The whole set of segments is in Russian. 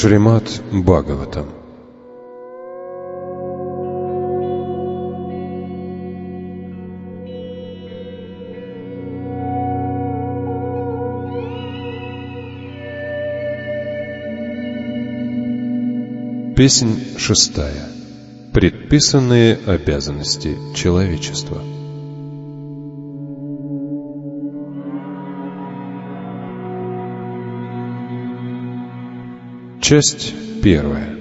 Шримад Бхагаватам. Песнь 6. Предписанные обязанности человечества. Часть 1.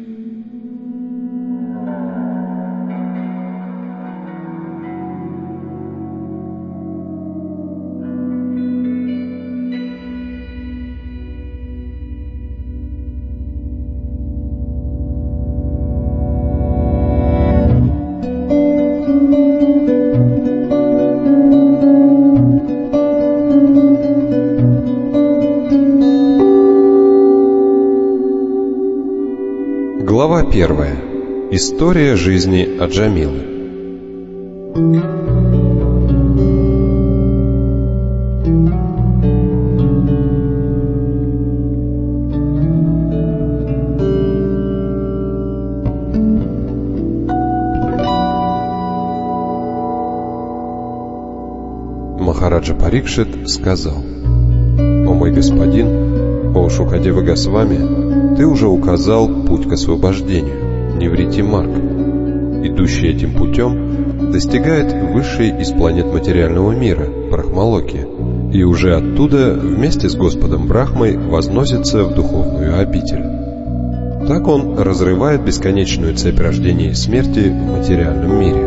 Глава 1. История жизни Аджамилы. Махараджа Парикшит сказал: «О мой господин, о Шукадева Госвами, ты уже указал путь к освобождению, Ниврити Марг. Идущий этим путем достигает высшей из планет материального мира, Брахмалоки, и уже оттуда вместе с Господом Брахмой возносится в духовную обитель. Так он разрывает бесконечную цепь рождения и смерти в материальном мире.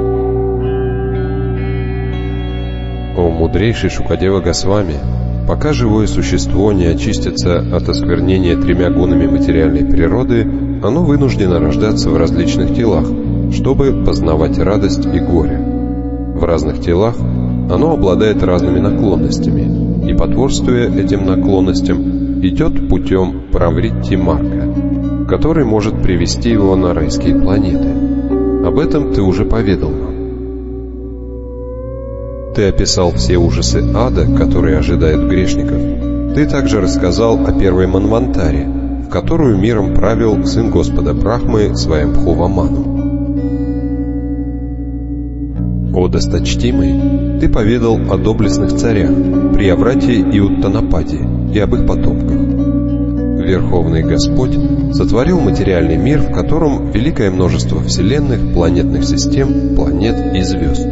О мудрейший Шукадева Госвами, пока живое существо не очистится от осквернения 3 гунами материальной природы, оно вынуждено рождаться в различных телах, чтобы познавать радость и горе. В разных телах оно обладает разными наклонностями, и, потворствуя этим наклонностям, идет путем Правритти Марга, который может привести его на райские планеты. Об этом ты уже поведал нам. Ты описал все ужасы ада, которые ожидают грешников. Ты также рассказал о первой Манвантаре, в которую миром правил сын Господа Брахмы Сваямбхува-Ману. О досточтимый, ты поведал о доблестных царях, Прияврате и Уттанападе, и об их потомках. Верховный Господь сотворил материальный мир, в котором великое множество вселенных, планетных систем, планет и звезд.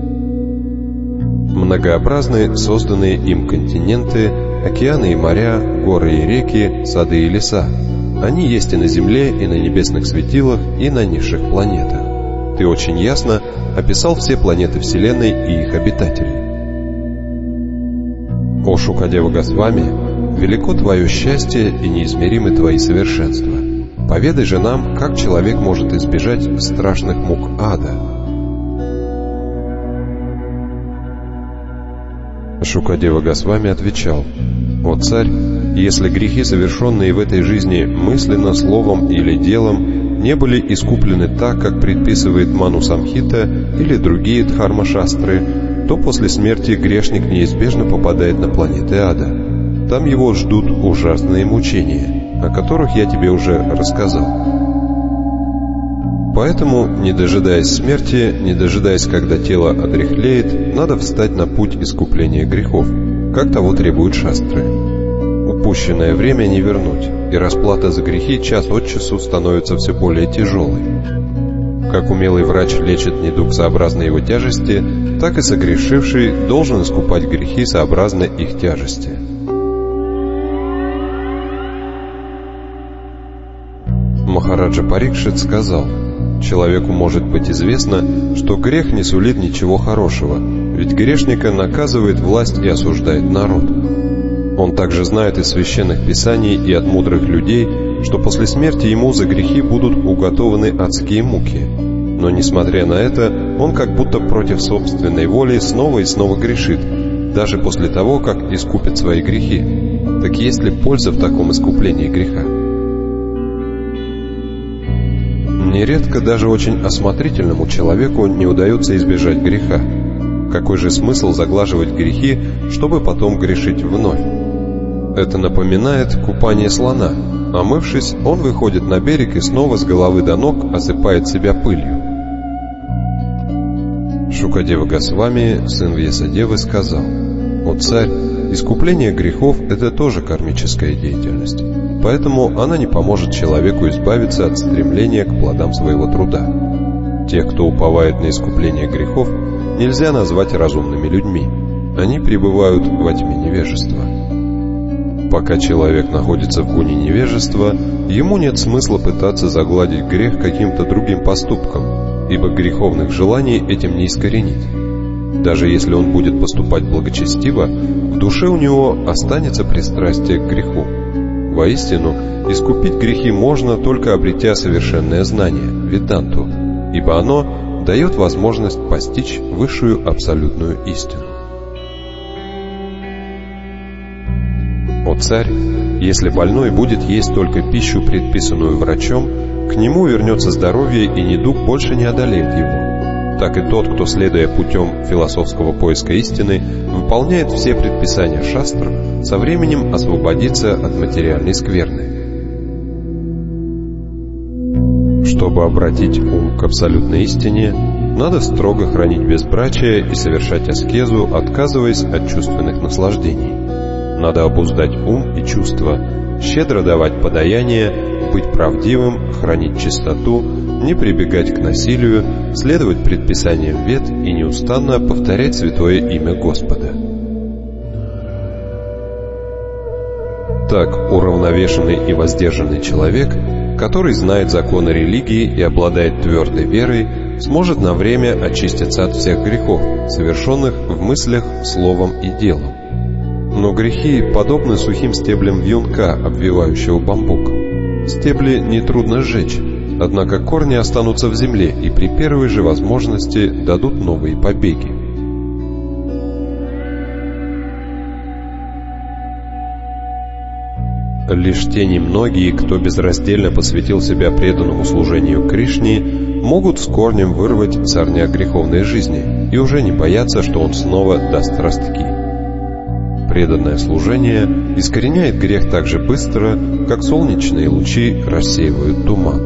Многообразны созданные им континенты, океаны и моря, горы и реки, сады и леса. Они есть и на Земле, и на небесных светилах, и на низших планетах. Ты очень ясно описал все планеты Вселенной и их обитателей. О Шукадева Госвами, велико твое счастье и неизмеримы твои совершенства. Поведай же нам, как человек может избежать страшных мук ада. Шукадева Госвами отвечал: «О царь, если грехи, совершенные в этой жизни мысленно, словом или делом, не были искуплены так, как предписывает Ману Самхита или другие дхарма-шастры, то после смерти грешник неизбежно попадает на планеты ада. Там его ждут ужасные мучения, о которых я тебе уже рассказал. Поэтому, не дожидаясь смерти, не дожидаясь, когда тело одряхлеет, надо встать на путь искупления грехов, как того требуют шастры. Упущенное время не вернуть, и расплата за грехи час от часу становится все более тяжелой. Как умелый врач лечит недуг сообразно его тяжести, так и согрешивший должен искупать грехи сообразно их тяжести». Махараджа Парикшит сказал: «Человеку может быть известно, что грех не сулит ничего хорошего, ведь грешника наказывает власть и осуждает народ. Он также знает из священных писаний и от мудрых людей, что после смерти ему за грехи будут уготованы адские муки. Но, несмотря на это, он как будто против собственной воли снова и снова грешит, даже после того, как искупит свои грехи. Так есть ли польза в таком искуплении греха?» Нередко даже очень осмотрительному человеку не удается избежать греха. Какой же смысл заглаживать грехи, чтобы потом грешить вновь? Это напоминает купание слона. Омывшись, он выходит на берег и снова с головы до ног осыпает себя пылью. Шукадева Госвами, сын Вьясадевы, сказал: «О царь, искупление грехов – это тоже кармическая деятельность, поэтому она не поможет человеку избавиться от стремления к плодам своего труда. Тех, кто уповает на искупление грехов, нельзя назвать разумными людьми. Они пребывают во тьме невежества. Пока человек находится в гуне невежества, ему нет смысла пытаться загладить грех каким-то другим поступком, ибо греховных желаний этим не искоренить. Даже если он будет поступать благочестиво, в душе у него останется пристрастие к греху. Воистину, искупить грехи можно, только обретя совершенное знание, веданту, ибо оно дает возможность постичь высшую абсолютную истину. О царь, если больной будет есть только пищу, предписанную врачом, к нему вернется здоровье, и недуг больше не одолеет его. Так и тот, кто, следуя путем философского поиска истины, выполняет все предписания шастр, со временем освободится от материальной скверны. Чтобы обратить ум к абсолютной истине, надо строго хранить безбрачие и совершать аскезу, отказываясь от чувственных наслаждений. Надо обуздать ум и чувства, щедро давать подаяние, быть правдивым, хранить чистоту, не прибегать к насилию, следовать предписаниям вед и неустанно повторять святое имя Господа. Так уравновешенный и воздержанный человек, который знает законы религии и обладает твердой верой, сможет на время очиститься от всех грехов, совершенных в мыслях, словом и делом. Но грехи подобны сухим стеблям вьюнка, обвивающего бамбук. Стебли нетрудно сжечь, однако корни останутся в земле и при первой же возможности дадут новые побеги. Лишь те немногие, кто безраздельно посвятил себя преданному служению Кришне, могут с корнем вырвать сорняк греховной жизни и уже не боятся, что он снова даст ростки. Преданное служение искореняет грех так же быстро, как солнечные лучи рассеивают туман.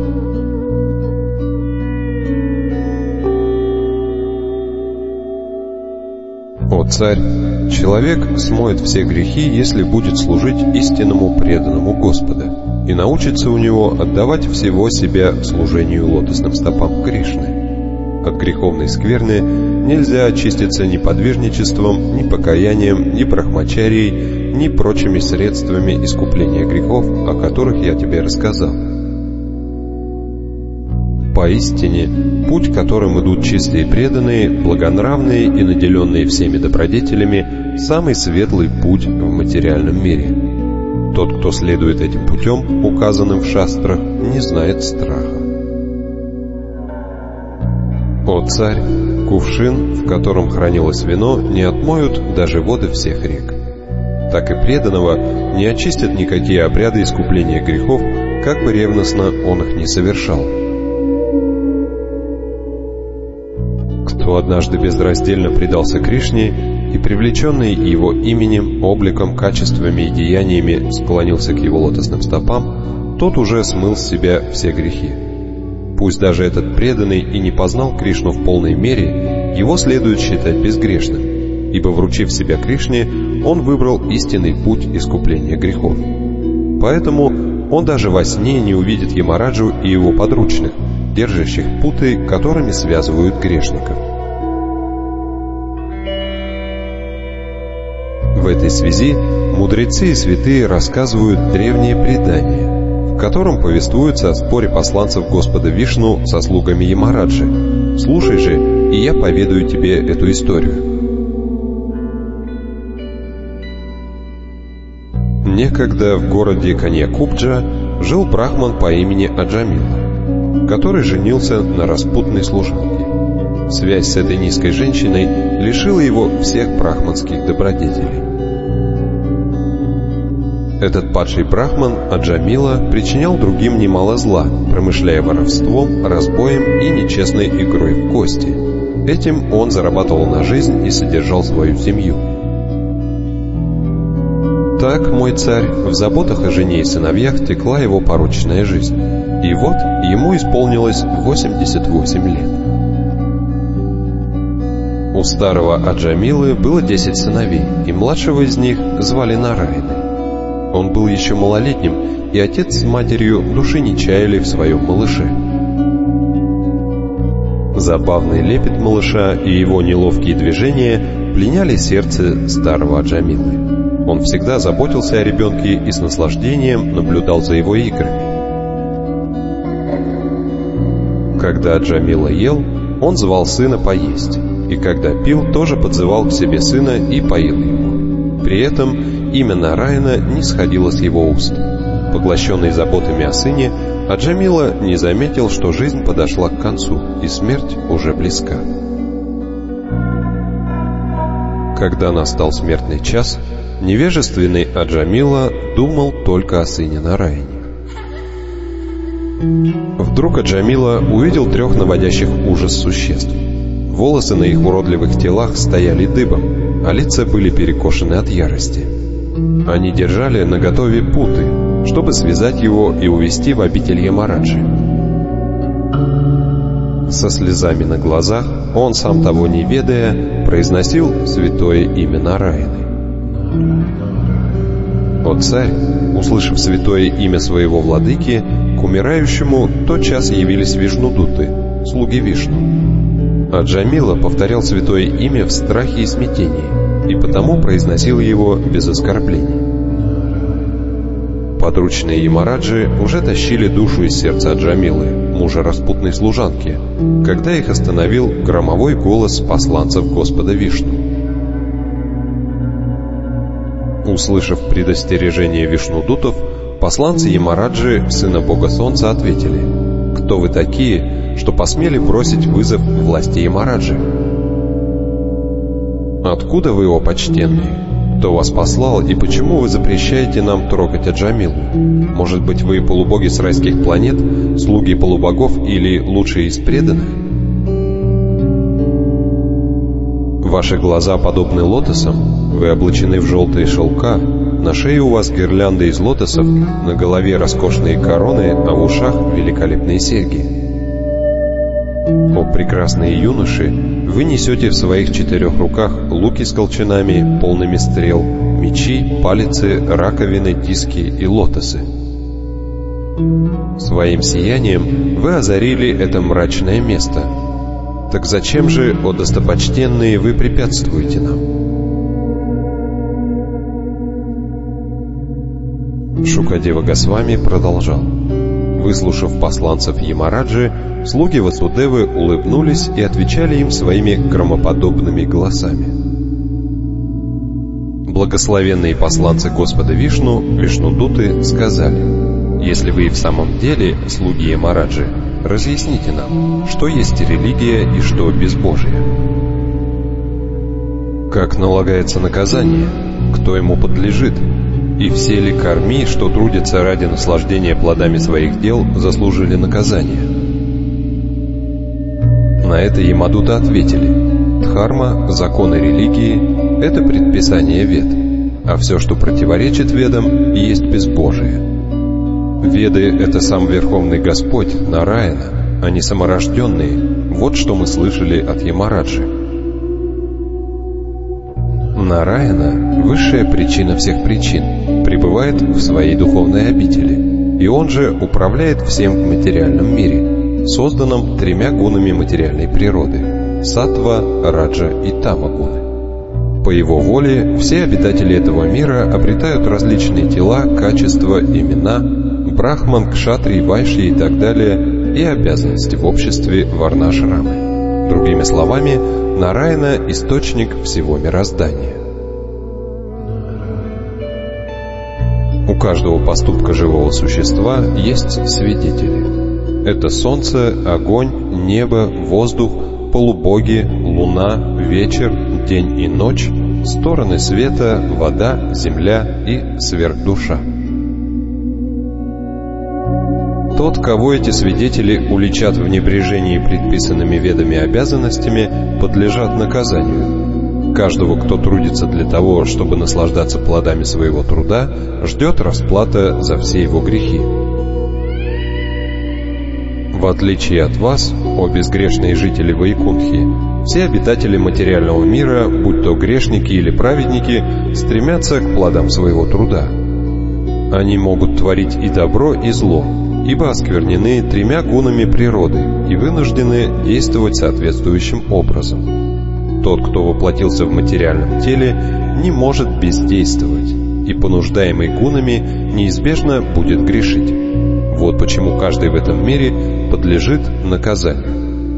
О царь, человек смоет все грехи, если будет служить истинному преданному Господа и научится у него отдавать всего себя служению лотосным стопам Кришны. От греховной скверны нельзя очиститься ни подвижничеством, ни покаянием, ни брахмачарией, ни прочими средствами искупления грехов, о которых я тебе рассказал. Поистине, путь, которым идут чистые преданные, благонравные и наделенные всеми добродетелями, самый светлый путь в материальном мире. Тот, кто следует этим путем, указанным в шастрах, не знает страха. О царь, кувшин, в котором хранилось вино, не отмоют даже воды всех рек. Так и преданного не очистят никакие обряды искупления грехов, как бы ревностно он их не совершал. Кто однажды безраздельно предался Кришне и, привлеченный его именем, обликом, качествами и деяниями, склонился к его лотосным стопам, тот уже смыл с себя все грехи. Пусть даже этот преданный и не познал Кришну в полной мере, его следует считать безгрешным, ибо, вручив себя Кришне, он выбрал истинный путь искупления грехов. Поэтому он даже во сне не увидит Ямараджу и его подручных, держащих путы, которыми связывают грешников. В этой связи мудрецы и святые рассказывают древние предания, в котором повествуется о споре посланцев Господа Вишну со слугами Ямараджи. Слушай же, и я поведаю тебе эту историю. Некогда в городе Каньякубджа жил брахман по имени Аджамила, который женился на распутной служанке. Связь с этой низкой женщиной лишила его всех брахманских добродетелей. Этот падший брахман Аджамила причинял другим немало зла, промышляя воровством, разбоем и нечестной игрой в кости. Этим он зарабатывал на жизнь и содержал свою семью. Так, мой царь, в заботах о жене и сыновьях текла его порочная жизнь. И вот ему исполнилось 88 лет. У старого Аджамилы было 10 сыновей, и младшего из них звали Нараяной. Он был еще малолетним, и отец с матерью души не чаяли в своем малыше. Забавный лепет малыша и его неловкие движения пленяли сердце старого Аджамилы. Он всегда заботился о ребенке и с наслаждением наблюдал за его играми. Когда Аджамила ел, он звал сына поесть, и когда пил, тоже подзывал к себе сына и поил его. При этом имя Нараяна не сходило с его уст. Поглощенный заботами о сыне, Аджамила не заметил, что жизнь подошла к концу, и смерть уже близка. Когда настал смертный час, невежественный Аджамила думал только о сыне Нараяне. Вдруг Аджамила увидел 3 наводящих ужас существ. Волосы на их уродливых телах стояли дыбом, а лица были перекошены от ярости. Они держали наготове путы, чтобы связать его и увести в обитель Ямараджи. Со слезами на глазах он, сам того не ведая, произносил святое имя Нараяны. О царь, услышав святое имя своего владыки, к умирающему тотчас явились Вишнудуты, слуги Вишну. Аджамила повторял святое имя в страхе и смятении, и потому произносил его без оскорблений. Подручные Ямараджи уже тащили душу из сердца Аджамилы, мужа распутной служанки, когда их остановил громовой голос посланцев Господа Вишну. Услышав предостережение Вишнудутов, посланцы Ямараджи, сына бога солнца, ответили: «Кто вы такие, что посмели бросить вызов власти Ямараджи? Откуда вы, о почтенные? Кто вас послал и почему вы запрещаете нам трогать Аджамилу? Может быть, вы полубоги с райских планет, слуги полубогов или лучшие из преданных? Ваши глаза подобны лотосам, вы облачены в желтые шелка, на шее у вас гирлянды из лотосов, на голове роскошные короны, а в ушах великолепные серьги. О прекрасные юноши, вы несете в своих 4 руках луки с колчанами, полными стрел, мечи, палицы, раковины, диски и лотосы. Своим сиянием вы озарили это мрачное место. Так зачем же, о достопочтенные, вы препятствуете нам?» Шукадева Госвами продолжал. Выслушав посланцев Ямараджи, слуги Васудевы улыбнулись и отвечали им своими громоподобными голосами. Благословенные посланцы Господа Вишну, Вишнудуты, сказали: «Если вы и в самом деле слуги Ямараджи, разъясните нам, что есть религия и что безбожие. Как налагается наказание, кто ему подлежит, и все ли карми, что трудятся ради наслаждения плодами своих дел, заслужили наказание?» На это Ямадута ответили: «Дхарма, законы религии — это предписание вед, а все, что противоречит ведам, есть безбожие. Веды — это сам Верховный Господь, Нараяна, а не саморожденные, вот что мы слышали от Ямараджи. Нараяна — высшая причина всех причин, пребывает в своей духовной обители, и он же управляет всем в материальном мире, созданном 3 гунами материальной природы — саттва, раджа и тама гуны. По его воле все обитатели этого мира обретают различные тела, качества, имена, брахман, кшатри, вайши и так далее, и обязанности в обществе варна-ашрамы. Другими словами, Нараяна — источник всего мироздания. У каждого поступка живого существа есть свидетели. Это солнце, огонь, небо, воздух, полубоги, луна, вечер, день и ночь, стороны света, вода, земля и сверхдуша. Тот, кого эти свидетели уличат в небрежении предписанными ведами обязанностями, подлежат наказанию. Каждого, кто трудится для того, чтобы наслаждаться плодами своего труда, ждет расплата за все его грехи. В отличие от вас, о безгрешные жители Вайкунтхи, все обитатели материального мира, будь то грешники или праведники, стремятся к плодам своего труда. Они могут творить и добро, и зло, ибо осквернены 3 гунами природы и вынуждены действовать соответствующим образом. Тот, кто воплотился в материальном теле, не может бездействовать, и, понуждаемый гунами, неизбежно будет грешить. Вот почему каждый в этом мире подлежит наказанию.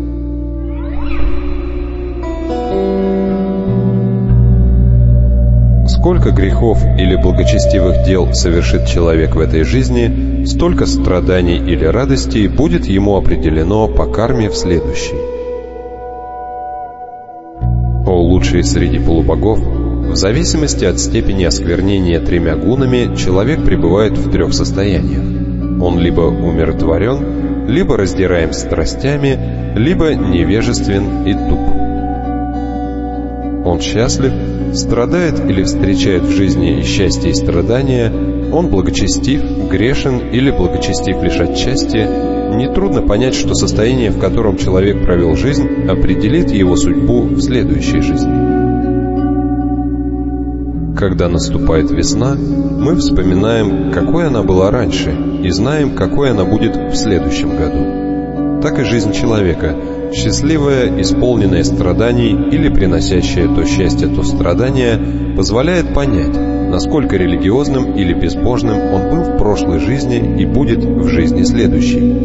Сколько грехов или благочестивых дел совершит человек в этой жизни, столько страданий или радостей будет ему определено по карме в следующей. О лучшие среди полубогов, в зависимости от степени осквернения 3 гунами человек пребывает в 3 состояниях. Он либо умиротворен, либо раздираем страстями, либо невежествен и туп. Он счастлив, страдает или встречает в жизни счастье и страдания, он благочестив, грешен или благочестив лишь отчасти. Нетрудно понять, что состояние, в котором человек провел жизнь, определит его судьбу в следующей жизни. Когда наступает весна, мы вспоминаем, какой она была раньше, и знаем, какой она будет в следующем году. Так и жизнь человека, счастливая, исполненная страданий или приносящая то счастье, то страдания, позволяет понять, насколько религиозным или безбожным он был в прошлой жизни и будет в жизни следующей.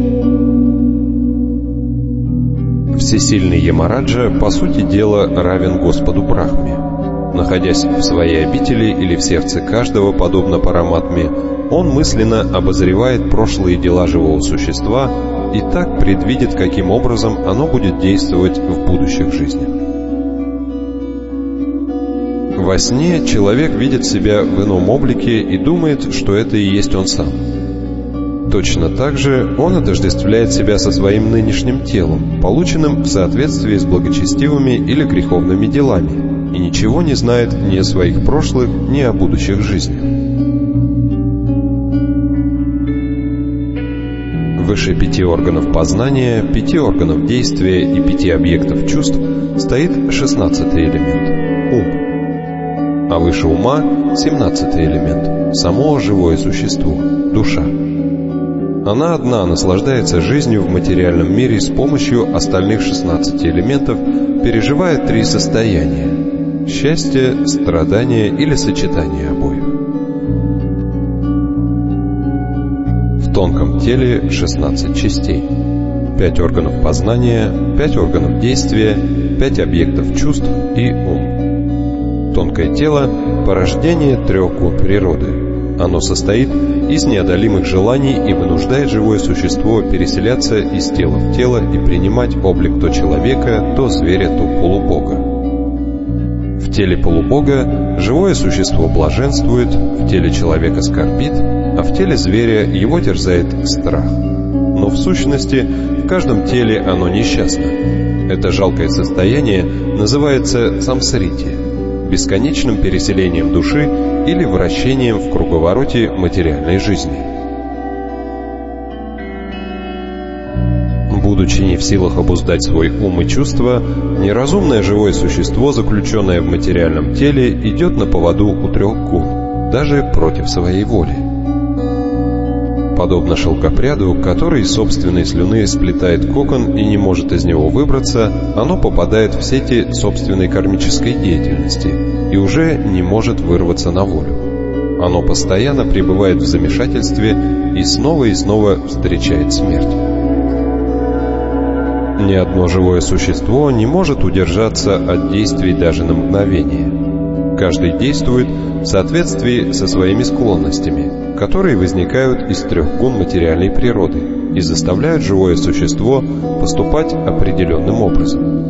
Всесильный Ямараджа, по сути дела, равен Господу Брахме. Находясь в своей обители или в сердце каждого, подобно Параматме, он мысленно обозревает прошлые дела живого существа и так предвидит, каким образом оно будет действовать в будущих жизнях. Во сне человек видит себя в ином облике и думает, что это и есть он сам. Точно так же он отождествляет себя со своим нынешним телом, полученным в соответствии с благочестивыми или греховными делами, и ничего не знает ни о своих прошлых, ни о будущих жизнях. Выше 5 органов познания, 5 органов действия и 5 объектов чувств стоит 16-й элемент – ум. А выше ума – 17-й элемент – само живое существо – душа. Она одна наслаждается жизнью в материальном мире с помощью остальных 16 элементов, переживая 3 состояния – счастье, страдание или сочетание обоих. В тонком теле 16 частей, 5 органов познания, 5 органов действия, 5 объектов чувств и ум. Тонкое тело – порождение 3 гун природы. Оно состоит из неодолимых желаний и вынуждает живое существо переселяться из тела в тело и принимать облик то человека, то зверя, то полубога. В теле полубога живое существо блаженствует, в теле человека скорбит, а в теле зверя его терзает страх. Но в сущности в каждом теле оно несчастно. Это жалкое состояние называется самсрити, бесконечным переселением души или вращением в круговороте материальной жизни. Будучи не в силах обуздать свой ум и чувства, неразумное живое существо, заключенное в материальном теле, идет на поводу у 3 гун, даже против своей воли. Подобно шелкопряду, который из собственной слюны сплетает кокон и не может из него выбраться, оно попадает в сети собственной кармической деятельности и уже не может вырваться на волю. Оно постоянно пребывает в замешательстве и снова встречает смерть. Ни одно живое существо не может удержаться от действий даже на мгновение. Каждый действует в соответствии со своими склонностями, которые возникают из 3 гун материальной природы и заставляют живое существо поступать определенным образом.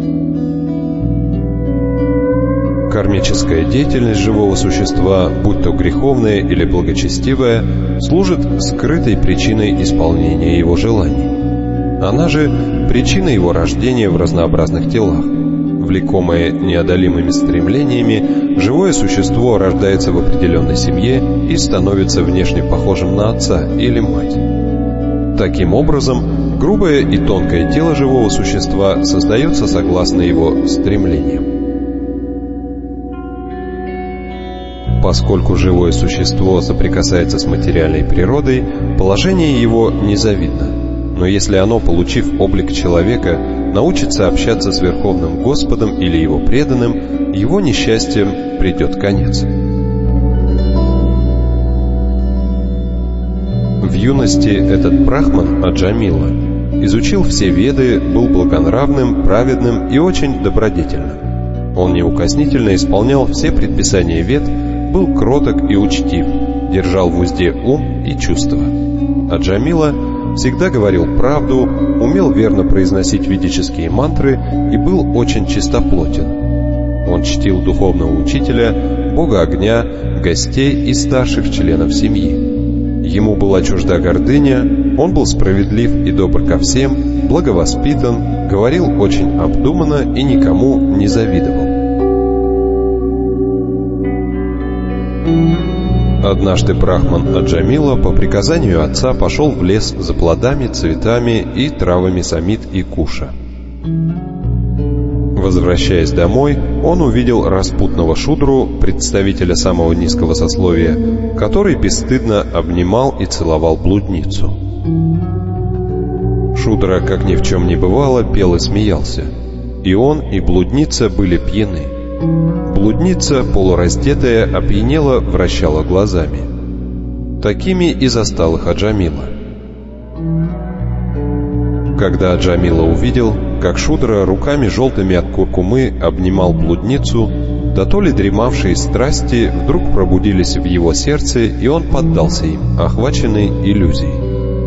Кармическая деятельность живого существа, будь то греховная или благочестивая, служит скрытой причиной исполнения его желаний. Она же причина его рождения в разнообразных телах, в Влекомое неодолимыми стремлениями, живое существо рождается в определенной семье и становится внешне похожим на отца или мать. Таким образом, грубое и тонкое тело живого существа создается согласно его стремлениям. Поскольку живое существо соприкасается с материальной природой, положение его незавидно. Но если оно, получив облик человека, научится общаться с Верховным Господом или его преданным, его несчастьем придет конец. В юности этот брахман Аджамила изучил все веды, был благонравным, праведным и очень добродетельным. Он неукоснительно исполнял все предписания вед, был кроток и учтив, держал в узде ум и чувства. Аджамила всегда говорил правду, умел верно произносить ведические мантры и был очень чистоплотен. Он чтил духовного учителя, бога огня, гостей и старших членов семьи. Ему была чужда гордыня, он был справедлив и добр ко всем, благовоспитан, говорил очень обдуманно и никому не завидовал. Однажды брахман Аджамила по приказанию отца пошел в лес за плодами, цветами и травами самит и куша. Возвращаясь домой, он увидел распутного шудру, представителя самого низкого сословия, который бесстыдно обнимал и целовал блудницу. Шудра, как ни в чем не бывало, пел и смеялся. И он, и блудница были пьяны. Блудница, полураздетая, опьянела, вращала глазами. Такими и застал их Аджамила. Когда Аджамила увидел, как Шудра руками желтыми от куркумы обнимал блудницу, да то ли дремавшие страсти вдруг пробудились в его сердце, и он поддался им, охваченный иллюзией.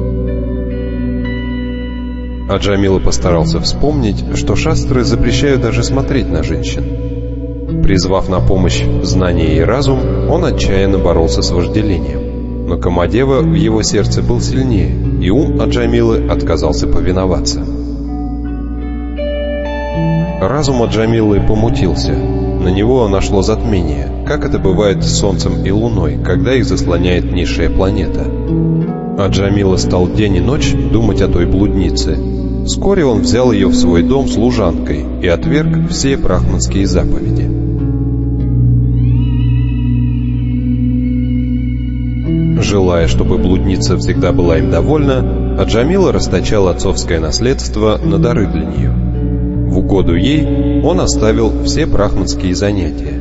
Аджамила постарался вспомнить, что шастры запрещают даже смотреть на женщин. Призвав на помощь знание и разум, он отчаянно боролся с вожделением. Но Камадева в его сердце был сильнее, и ум Аджамилы отказался повиноваться. Разум Аджамилы помутился, на него нашло затмение, как это бывает с Солнцем и Луной, когда их заслоняет низшая планета. Аджамила стал день и ночь думать о той блуднице. Вскоре он взял ее в свой дом служанкой и отверг все брахманские заповеди. Желая, чтобы блудница всегда была им довольна, Аджамила расточал отцовское наследство на дары для нее. В угоду ей он оставил все брахманские занятия.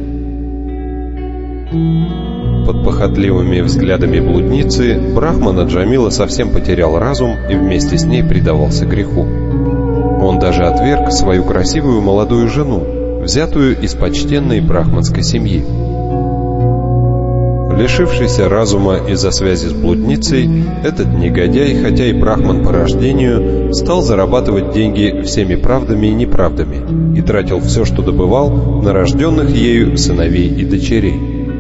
Под похотливыми взглядами блудницы брахман Аджамила совсем потерял разум и вместе с ней предавался греху. Он даже отверг свою красивую молодую жену, взятую из почтенной брахманской семьи. Лишившийся разума из-за связи с блудницей, этот негодяй, хотя и брахман по рождению, стал зарабатывать деньги всеми правдами и неправдами и тратил все, что добывал, на рожденных ею сыновей и дочерей.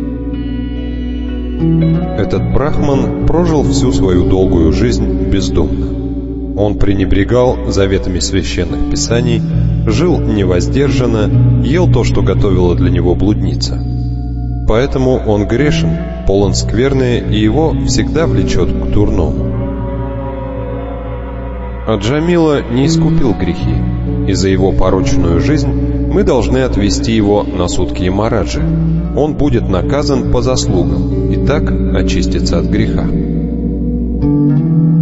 Этот брахман прожил всю свою долгую жизнь бездумно. Он пренебрегал заветами священных писаний, жил невоздержанно, ел то, что готовила для него блудница. Поэтому он грешен, полон скверны, и его всегда влечет к дурному. Аджамила не искупил грехи, и за его порочную жизнь мы должны отвести его на суд к Ямараджи. Он будет наказан по заслугам и так очистится от греха.